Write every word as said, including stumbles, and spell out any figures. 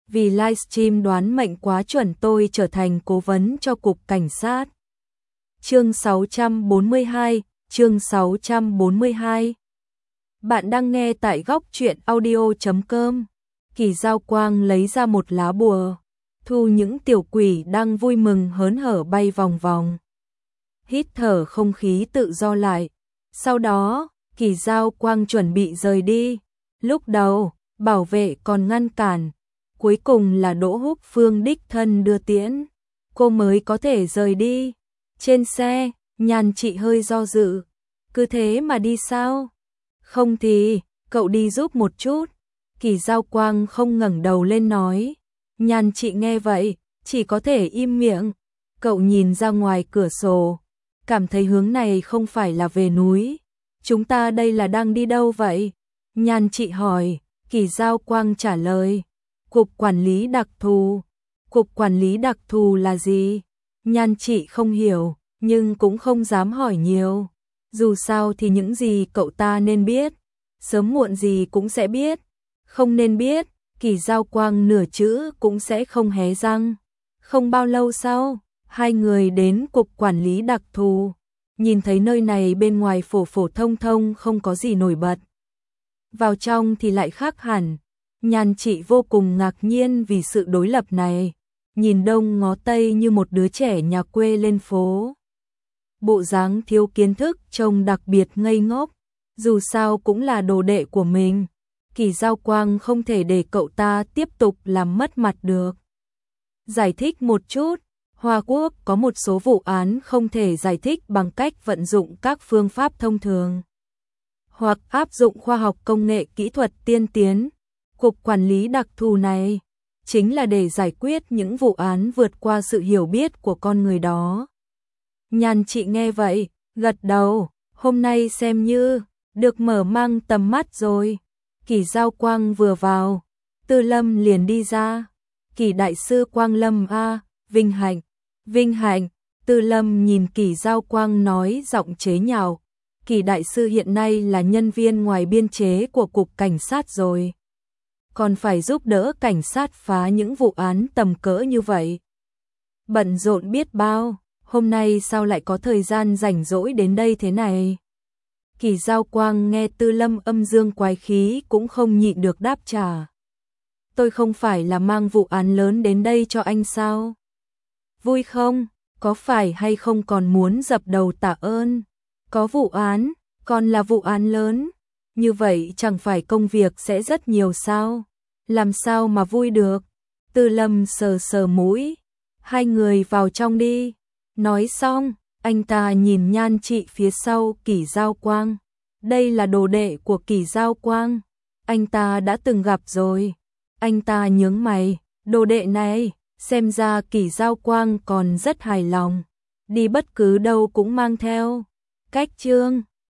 vì livestream đoán mệnh quá chuẩn tôi trở thành cố vấn cho cục cảnh sát. Chương sáu trăm bốn mươi hai, chương sáu trăm bốn mươi hai. Bạn đang nghe tại góc truyện audio chấm com. Kỳ Giao Quang lấy ra một lá bùa, thu những tiểu quỷ đang vui mừng hớn hở bay vòng vòng. Hít thở không khí tự do lại. Sau đó, Kỳ Giao Quang chuẩn bị rời đi. Lúc đầu, bảo vệ còn ngăn cản. Cuối cùng là Đỗ Húc Phương đích thân đưa tiễn. Cô mới có thể rời đi. Trên xe, Nhan Trị hơi do dự. Cứ thế mà đi sao? Không thì, cậu đi giúp một chút. Kỳ Giao Quang không ngẩng đầu lên nói. Nhan Trị nghe vậy, chỉ có thể im miệng. Cậu nhìn ra ngoài cửa sổ, cảm thấy hướng này không phải là về núi. Chúng ta đây là đang đi đâu vậy? Nhan Trị hỏi. Kỳ Giao Quang trả lời. Cục quản lý đặc thù. Cục quản lý đặc thù là gì? Nhan Trị không hiểu, nhưng cũng không dám hỏi nhiều. Dù sao thì những gì cậu ta nên biết, sớm muộn gì cũng sẽ biết. Không nên biết, Kỳ Giao Quang nửa chữ cũng sẽ không hé răng. Không bao lâu sau, hai người đến cục quản lý đặc thù. Nhìn thấy nơi này bên ngoài phổ phổ thông thông không có gì nổi bật. Vào trong thì lại khác hẳn. Nhan Trị vô cùng ngạc nhiên vì sự đối lập này. Nhìn đông ngó tây như một đứa trẻ nhà quê lên phố. Bộ dáng thiếu kiến thức trông đặc biệt ngây ngốc. Dù sao cũng là đồ đệ của mình. Kỳ Giao Quang không thể để cậu ta tiếp tục làm mất mặt được. Giải thích một chút. Hoa Quốc có một số vụ án không thể giải thích bằng cách vận dụng các phương pháp thông thường, hoặc áp dụng khoa học công nghệ kỹ thuật tiên tiến. Cục quản lý đặc thù này chính là để giải quyết những vụ án vượt qua sự hiểu biết của con người đó. Nhan Trị nghe vậy, gật đầu. Hôm nay xem như được mở mang tầm mắt rồi. Kỳ Giao Quang vừa vào, Tư Lâm liền đi ra. Kỳ đại sư Quang Lâm a, vinh hạnh, vinh hạnh. Tư Lâm nhìn Kỳ Giao Quang nói giọng chế nhạo. Kỳ đại sư hiện nay là nhân viên ngoài biên chế của cục cảnh sát rồi, còn phải giúp đỡ cảnh sát phá những vụ án tầm cỡ như vậy. Bận rộn biết bao, hôm nay sao lại có thời gian rảnh rỗi đến đây thế này? Kỳ Giao Quang nghe Tư Lâm âm dương quái khí cũng không nhịn được đáp trả. Tôi không phải là mang vụ án lớn đến đây cho anh sao? Vui không? Có phải hay không còn muốn dập đầu tạ ơn? Có vụ án, còn là vụ án lớn. Như vậy chẳng phải công việc sẽ rất nhiều sao? Làm sao mà vui được? Tư Lâm sờ sờ mũi. Hai người vào trong đi. Nói xong, anh ta nhìn Nhan Trị phía sau Kỳ Giao Quang. Đây là đồ đệ của Kỳ Giao Quang. Anh ta đã từng gặp rồi. Anh ta nhướng mày. Đồ đệ này, xem ra Kỳ Giao Quang còn rất hài lòng. Đi bất cứ đâu cũng mang theo. Cách trương.